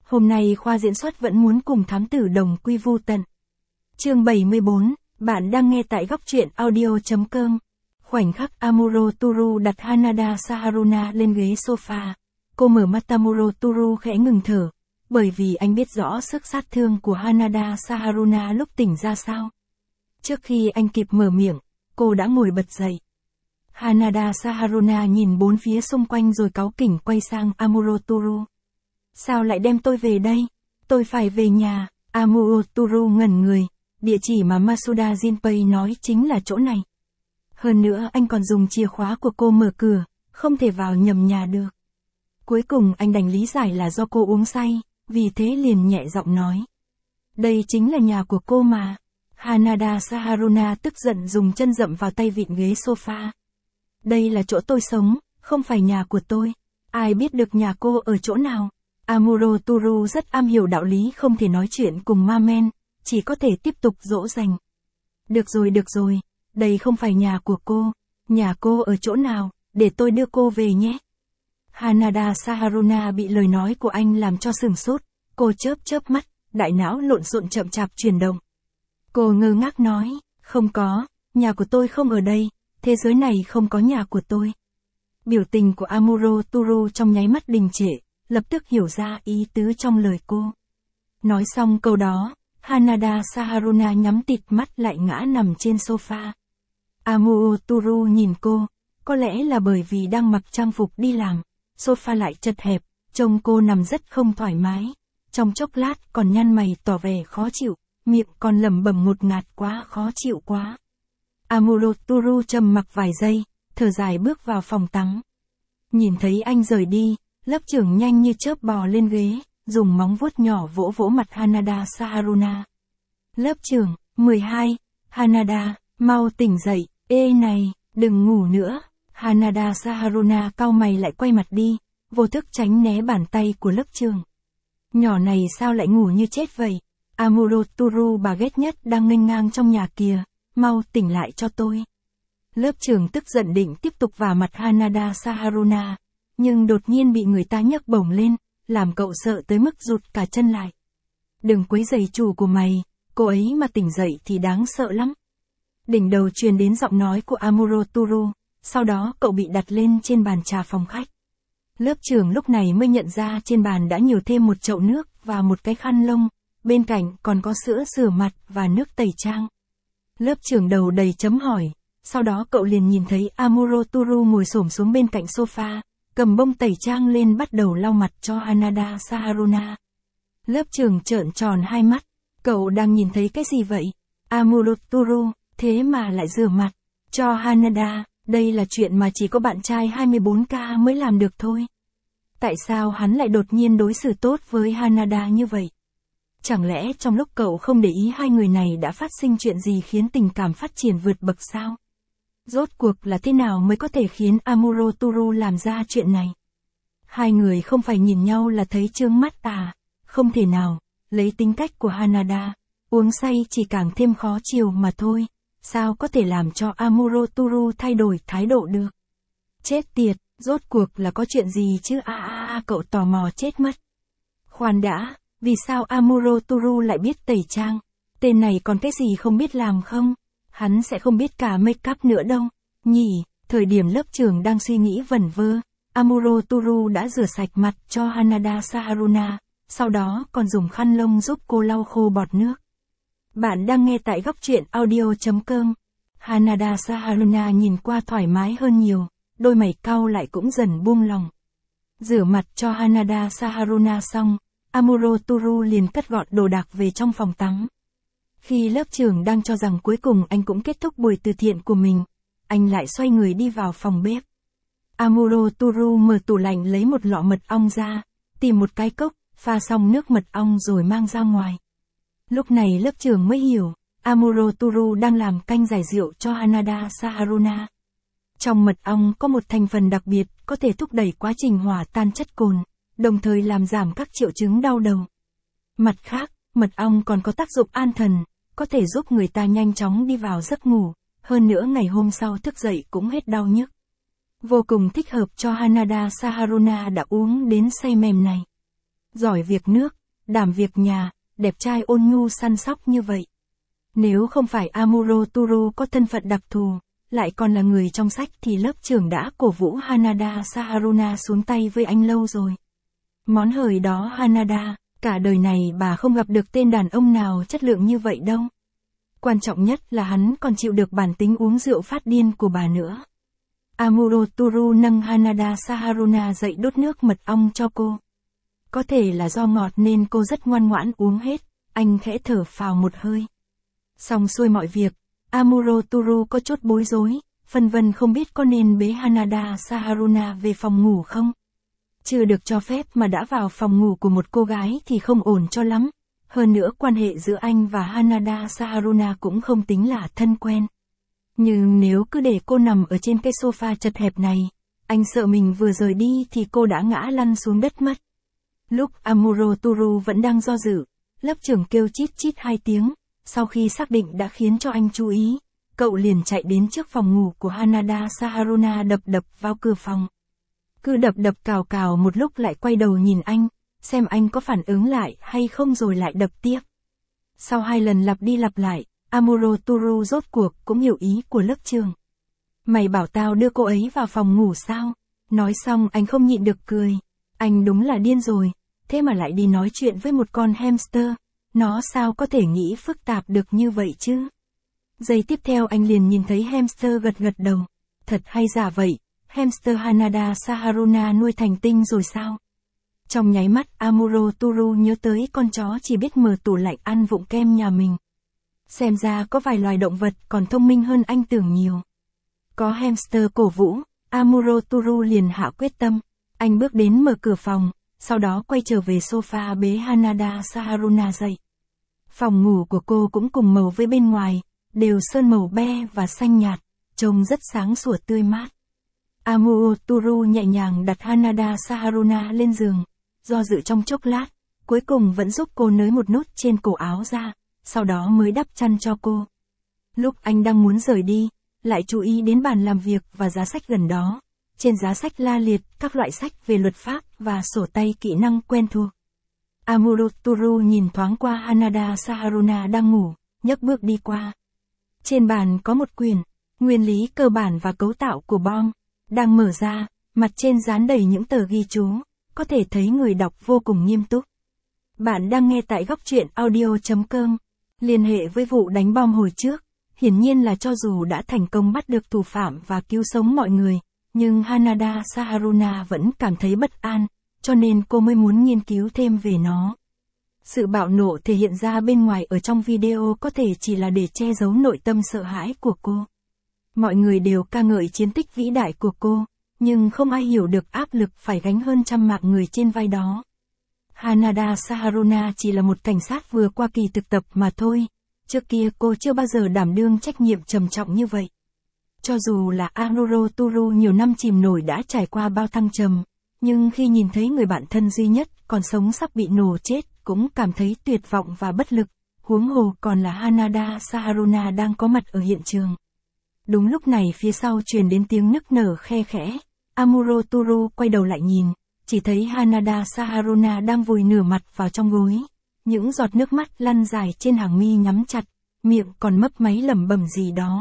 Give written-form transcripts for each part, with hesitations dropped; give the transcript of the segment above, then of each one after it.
Hôm nay khoa diễn xuất vẫn muốn cùng thám tử đồng quy vu tận. Chương 74, bạn đang nghe tại góc truyện audio.com. Khoảnh khắc Amuro Toru đặt Hanada Saharuna lên ghế sofa. Cô mở mắt. Amuro Toru khẽ ngừng thở, bởi vì anh biết rõ sức sát thương của Hanada Saharuna lúc tỉnh ra sao. Trước khi anh kịp mở miệng, cô đã ngồi bật dậy. Hanada Saharuna nhìn bốn phía xung quanh rồi cáu kỉnh quay sang Amuro Toru. Sao lại đem tôi về đây? Tôi phải về nhà. Amuro Toru ngẩn người. Địa chỉ mà Masuda Jinpei nói chính là chỗ này. Hơn nữa anh còn dùng chìa khóa của cô mở cửa, không thể vào nhầm nhà được. Cuối cùng anh đành lý giải là do cô uống say, vì thế liền nhẹ giọng nói. Đây chính là nhà của cô mà. Hanada Saharuna tức giận dùng chân dậm vào tay vịn ghế sofa. Đây là chỗ tôi sống, không phải nhà của tôi. Ai biết được nhà cô ở chỗ nào? Amuro Toru rất am hiểu đạo lý, không thể nói chuyện cùng ma men, chỉ có thể tiếp tục dỗ dành. Được rồi, đây không phải nhà của cô. Nhà cô ở chỗ nào, để tôi đưa cô về nhé. Hanada Saharuna bị lời nói của anh làm cho sửng sốt, cô chớp mắt, đại não lộn xộn chậm chạp chuyển động. Cô ngơ ngác nói, không có, nhà của tôi không ở đây, thế giới này không có nhà của tôi. Biểu tình của Amuro Toru trong nháy mắt đình trệ, lập tức hiểu ra ý tứ trong lời cô. Nói xong câu đó, Hanada Saharuna nhắm tịt mắt lại ngã nằm trên sofa. Amuro Toru nhìn cô, có lẽ là bởi vì đang mặc trang phục đi làm, sofa lại chật hẹp, trông cô nằm rất không thoải mái. Trong chốc lát còn nhăn mày tỏ vẻ khó chịu, miệng còn lẩm bẩm ngột ngạt quá, khó chịu quá. Amuro Toru trầm mặc vài giây, thở dài bước vào phòng tắm. Nhìn thấy anh rời đi, lớp trưởng nhanh như chớp bò lên ghế, dùng móng vuốt nhỏ vỗ vỗ mặt Hanada Saharuna. Lớp trưởng, 12, Hanada, mau tỉnh dậy, ê này, đừng ngủ nữa. Hanada Saharuna cau mày lại quay mặt đi, vô thức tránh né bàn tay của lớp trưởng. Nhỏ này sao lại ngủ như chết vậy? Amuro Toru bà ghét nhất đang nghênh ngang trong nhà kìa, mau tỉnh lại cho tôi. Lớp trưởng tức giận định tiếp tục vả mặt Hanada Saharuna, nhưng đột nhiên bị người ta nhấc bổng lên, làm cậu sợ tới mức rụt cả chân lại. Đừng quấy rầy chủ của mày, cô ấy mà tỉnh dậy thì đáng sợ lắm. Đỉnh đầu truyền đến giọng nói của Amuro Toru, sau đó cậu bị đặt lên trên bàn trà phòng khách. Lớp trưởng lúc này mới nhận ra trên bàn đã nhiều thêm một chậu nước và một cái khăn lông, bên cạnh còn có sữa rửa mặt và nước tẩy trang. Lớp trưởng đầu đầy chấm hỏi, sau đó cậu liền nhìn thấy Amuro Toru ngồi xổm xuống bên cạnh sofa, cầm bông tẩy trang lên bắt đầu lau mặt cho Hanada Saharuna. Lớp trưởng trợn tròn hai mắt, cậu đang nhìn thấy cái gì vậy? Amuro Toru, thế mà lại rửa mặt cho Hanada, đây là chuyện mà chỉ có bạn trai 24K mới làm được thôi. Tại sao hắn lại đột nhiên đối xử tốt với Hanada như vậy? Chẳng lẽ trong lúc cậu không để ý hai người này đã phát sinh chuyện gì khiến tình cảm phát triển vượt bậc sao? Rốt cuộc là thế nào mới có thể khiến Amuro Toru làm ra chuyện này? Hai người không phải nhìn nhau là thấy chướng mắt à? Không thể nào, lấy tính cách của Hanada, uống say chỉ càng thêm khó chịu mà thôi. Sao có thể làm cho Amuro Toru thay đổi thái độ được? Chết tiệt, rốt cuộc là có chuyện gì chứ? Cậu tò mò chết mất. Khoan đã, vì sao Amuro Toru lại biết tẩy trang? Tên này còn cái gì không biết làm không? Hắn sẽ không biết cả make up nữa đâu. Nhỉ, thời điểm lớp trưởng đang suy nghĩ vẩn vơ, Amuro Toru đã rửa sạch mặt cho Hanada Saharuna, sau đó còn dùng khăn lông giúp cô lau khô bọt nước. Bạn đang nghe tại góc truyện audio.com. Hanada Saharuna nhìn qua thoải mái hơn nhiều, đôi mày cau lại cũng dần buông lòng. Rửa mặt cho Hanada Saharuna xong, Amuro Toru liền cất gọn đồ đạc về trong phòng tắm. Khi lớp trưởng đang cho rằng cuối cùng anh cũng kết thúc buổi từ thiện của mình, anh lại xoay người đi vào phòng bếp. Amuro Toru mở tủ lạnh lấy một lọ mật ong ra, tìm một cái cốc, pha xong nước mật ong rồi mang ra ngoài. Lúc này lớp trưởng mới hiểu, Amuro Toru đang làm canh giải rượu cho Hanada Saharuna. Trong mật ong có một thành phần đặc biệt có thể thúc đẩy quá trình hòa tan chất cồn, đồng thời làm giảm các triệu chứng đau đầu. Mặt khác, mật ong còn có tác dụng an thần, có thể giúp người ta nhanh chóng đi vào giấc ngủ, hơn nữa ngày hôm sau thức dậy cũng hết đau nhức. Vô cùng thích hợp cho Hanada Saharuna đã uống đến say mềm này. giỏi việc nước, đảm việc nhà, đẹp trai ôn nhu săn sóc như vậy. Nếu không phải Amuro Toru có thân phận đặc thù, lại còn là người trong sách thì lớp trưởng đã cổ vũ Hanada Saharuna xuống tay với anh lâu rồi. Món hời đó Hanada, cả đời này bà không gặp được tên đàn ông nào chất lượng như vậy đâu. Quan trọng nhất là hắn còn chịu được bản tính uống rượu phát điên của bà nữa. Amuro Toru nâng Hanada Saharuna dậy đốt nước mật ong cho cô. Có thể là do ngọt nên cô rất ngoan ngoãn uống hết, anh khẽ thở phào một hơi. Xong xuôi mọi việc, Amuro Toru có chút bối rối, phân vân không biết có nên bế Hanada Saharuna về phòng ngủ không. Chưa được cho phép mà đã vào phòng ngủ của một cô gái thì không ổn cho lắm. Hơn nữa quan hệ giữa anh và Hanada Saharuna cũng không tính là thân quen. Nhưng nếu cứ để cô nằm ở trên cái sofa chật hẹp này, anh sợ mình vừa rời đi thì cô đã ngã lăn xuống đất mất. Lúc Amuro Toru vẫn đang do dự, lớp trưởng kêu chít chít 2 tiếng, sau khi xác định đã khiến cho anh chú ý, cậu liền chạy đến trước phòng ngủ của Hanada Saharuna đập đập vào cửa phòng. Cứ đập đập cào cào một lúc lại quay đầu nhìn anh, xem anh có phản ứng lại hay không rồi lại đập tiếp. Sau 2 lần lặp đi lặp lại, Amuro Toru rốt cuộc cũng hiểu ý của lớp trưởng. Mày bảo tao đưa cô ấy vào phòng ngủ sao? Nói xong anh không nhịn được cười. Anh đúng là điên rồi, thế mà lại đi nói chuyện với một con hamster. Nó sao có thể nghĩ phức tạp được như vậy chứ? Giây tiếp theo anh liền nhìn thấy hamster gật gật đầu. Thật hay giả vậy, hamster Hanada Saharuna nuôi thành tinh rồi sao? Trong nháy mắt Amuro Toru nhớ tới con chó chỉ biết mở tủ lạnh ăn vụng kem nhà mình. Xem ra có vài loài động vật còn thông minh hơn anh tưởng nhiều. Có hamster cổ vũ, Amuro Toru liền hạ quyết tâm. Anh bước đến mở cửa phòng, sau đó quay trở về sofa bế Hanada Saharuna dậy. Phòng ngủ của cô cũng cùng màu với bên ngoài, đều sơn màu be và xanh nhạt, trông rất sáng sủa tươi mát. Amuro Toru nhẹ nhàng đặt Hanada Saharuna lên giường, do dự trong chốc lát, cuối cùng vẫn giúp cô nới một nút trên cổ áo ra, sau đó mới đắp chăn cho cô. Lúc anh đang muốn rời đi, lại chú ý đến bàn làm việc và giá sách gần đó. Trên giá sách la liệt các loại sách về luật pháp và sổ tay kỹ năng quen thuộc. Amuro Toru nhìn thoáng qua Hanada Saharuna đang ngủ, nhấc bước đi qua. Trên bàn có một quyển, nguyên lý cơ bản và cấu tạo của bom, đang mở ra, mặt trên dán đầy những tờ ghi chú, có thể thấy người đọc vô cùng nghiêm túc. Bạn đang nghe tại góc truyện audio.com. Liên hệ với vụ đánh bom hồi trước, hiển nhiên là cho dù đã thành công bắt được thủ phạm và cứu sống mọi người, nhưng Hanada Saharuna vẫn cảm thấy bất an, cho nên cô mới muốn nghiên cứu thêm về nó. Sự bạo nộ thể hiện ra bên ngoài ở trong video có thể chỉ là để che giấu nội tâm sợ hãi của cô. Mọi người đều ca ngợi chiến tích vĩ đại của cô, nhưng không ai hiểu được áp lực phải gánh hơn trăm mạng người trên vai đó. Hanada Saharuna chỉ là một cảnh sát vừa qua kỳ thực tập mà thôi, trước kia cô chưa bao giờ đảm đương trách nhiệm trầm trọng như vậy. Cho dù là Amuro Toru nhiều năm chìm nổi đã trải qua bao thăng trầm, nhưng khi nhìn thấy người bạn thân duy nhất còn sống sắp bị nổ chết cũng cảm thấy tuyệt vọng và bất lực, huống hồ còn là Hanada Saharuna đang có mặt ở hiện trường. Đúng lúc này phía sau truyền đến tiếng nức nở khe khẽ, Amuro Toru quay đầu lại nhìn, chỉ thấy Hanada Saharuna đang vùi nửa mặt vào trong gối, những giọt nước mắt lăn dài trên hàng mi nhắm chặt, miệng còn mấp máy lẩm bẩm gì đó.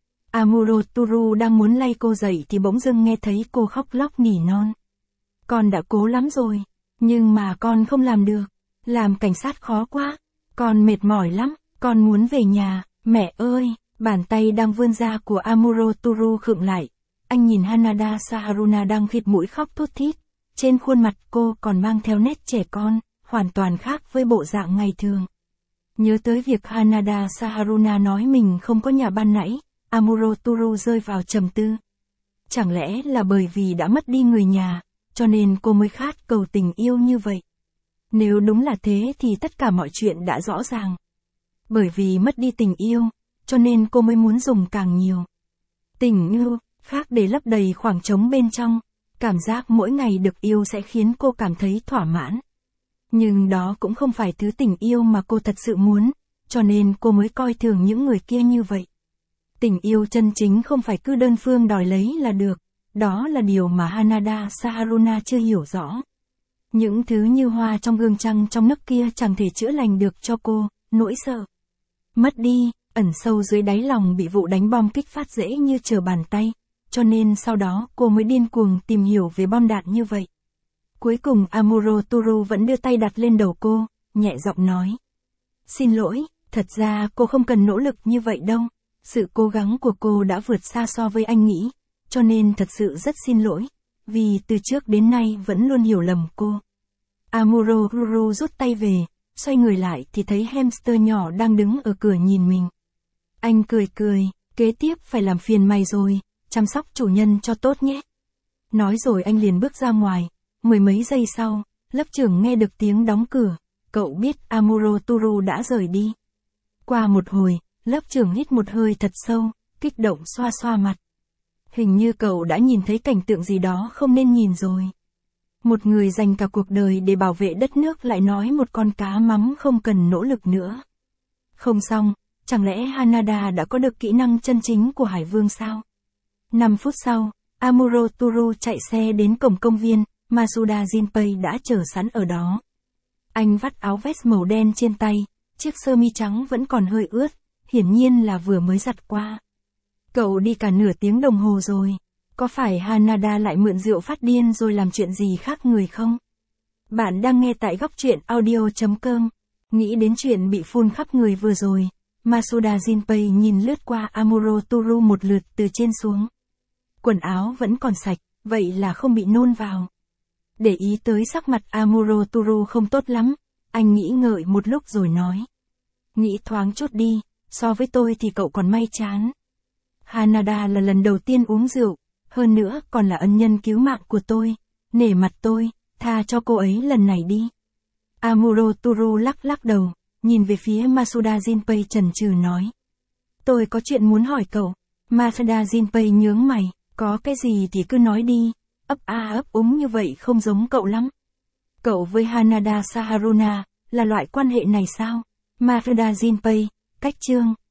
Amuro Toru đang muốn lay cô dậy thì bỗng dưng nghe thấy cô khóc lóc nỉ non. Con đã cố lắm rồi, nhưng mà con không làm được, làm cảnh sát khó quá, con mệt mỏi lắm, con muốn về nhà, mẹ ơi, bàn tay đang vươn ra của Amuro Toru khựng lại. Anh nhìn Hanada Saharuna đang khịt mũi khóc thút thít, trên khuôn mặt cô còn mang theo nét trẻ con, hoàn toàn khác với bộ dạng ngày thường. Nhớ tới việc Hanada Saharuna nói mình không có nhà ban nãy, Amuro Toru rơi vào trầm tư. Chẳng lẽ là bởi vì đã mất đi người nhà, cho nên cô mới khát cầu tình yêu như vậy? Nếu đúng là thế thì tất cả mọi chuyện đã rõ ràng. Bởi vì mất đi tình yêu, cho nên cô mới muốn dùng càng nhiều tình yêu khác để lấp đầy khoảng trống bên trong. Cảm giác mỗi ngày được yêu sẽ khiến cô cảm thấy thỏa mãn. Nhưng đó cũng không phải thứ tình yêu mà cô thật sự muốn, cho nên cô mới coi thường những người kia như vậy. Tình yêu chân chính không phải cứ đơn phương đòi lấy là được, đó là điều mà Hanada Saharuna chưa hiểu rõ. Những thứ như hoa trong gương trăng trong nấc kia chẳng thể chữa lành được cho cô, nỗi sợ mất đi, ẩn sâu dưới đáy lòng bị vụ đánh bom kích phát dễ như trở bàn tay, cho nên sau đó cô mới điên cuồng tìm hiểu về bom đạn như vậy. Cuối cùng Amuro Toru vẫn đưa tay đặt lên đầu cô, nhẹ giọng nói. Xin lỗi, thật ra cô không cần nỗ lực như vậy đâu, sự cố gắng của cô đã vượt xa so với anh nghĩ, cho nên thật sự rất xin lỗi, vì từ trước đến nay vẫn luôn hiểu lầm cô. Amuro Toru rút tay về, xoay người lại thì thấy hamster nhỏ đang đứng ở cửa nhìn mình. Anh cười cười, kế tiếp phải làm phiền mày rồi, chăm sóc chủ nhân cho tốt nhé. Nói rồi anh liền bước ra ngoài, mười mấy giây sau, lớp trưởng nghe được tiếng đóng cửa, cậu biết Amuro Toru đã rời đi. Qua một hồi, lớp trưởng hít một hơi thật sâu, kích động xoa xoa mặt. Hình như cậu đã nhìn thấy cảnh tượng gì đó không nên nhìn rồi. Một người dành cả cuộc đời để bảo vệ đất nước lại nói một con cá mắm không cần nỗ lực nữa. Không xong, chẳng lẽ Hanada đã có được kỹ năng chân chính của Hải Vương sao? 5 phút sau, Amuro Toru chạy xe đến cổng công viên, Masuda Jinpei đã chờ sẵn ở đó. Anh vắt áo vest màu đen trên tay, chiếc sơ mi trắng vẫn còn hơi ướt, hiển nhiên là vừa mới giặt qua. Cậu đi cả nửa tiếng đồng hồ rồi, có phải Hanada lại mượn rượu phát điên rồi làm chuyện gì khác người không? Bạn đang nghe tại góc truyện audio.com. Nghĩ đến chuyện bị phun khắp người vừa rồi, Masuda Jinpei nhìn lướt qua Amuro Toru một lượt từ trên xuống. Quần áo vẫn còn sạch, vậy là không bị nôn vào. Để ý tới sắc mặt Amuro Toru không tốt lắm, anh nghĩ ngợi một lúc rồi nói. Nghĩ thoáng chút đi, so với tôi thì cậu còn may chán. Hanada là lần đầu tiên uống rượu, hơn nữa còn là ân nhân cứu mạng của tôi, nể mặt tôi, tha cho cô ấy lần này đi. Amuro Toru lắc lắc đầu, nhìn về phía Masuda Jinpei chần chừ nói. Tôi có chuyện muốn hỏi cậu. Masuda Jinpei nhướng mày, có cái gì thì cứ nói đi, ấp a ấp úng như vậy không giống cậu lắm. Cậu với Hanada Saharuna, là loại quan hệ này sao? Masuda Jinpei, cách chương.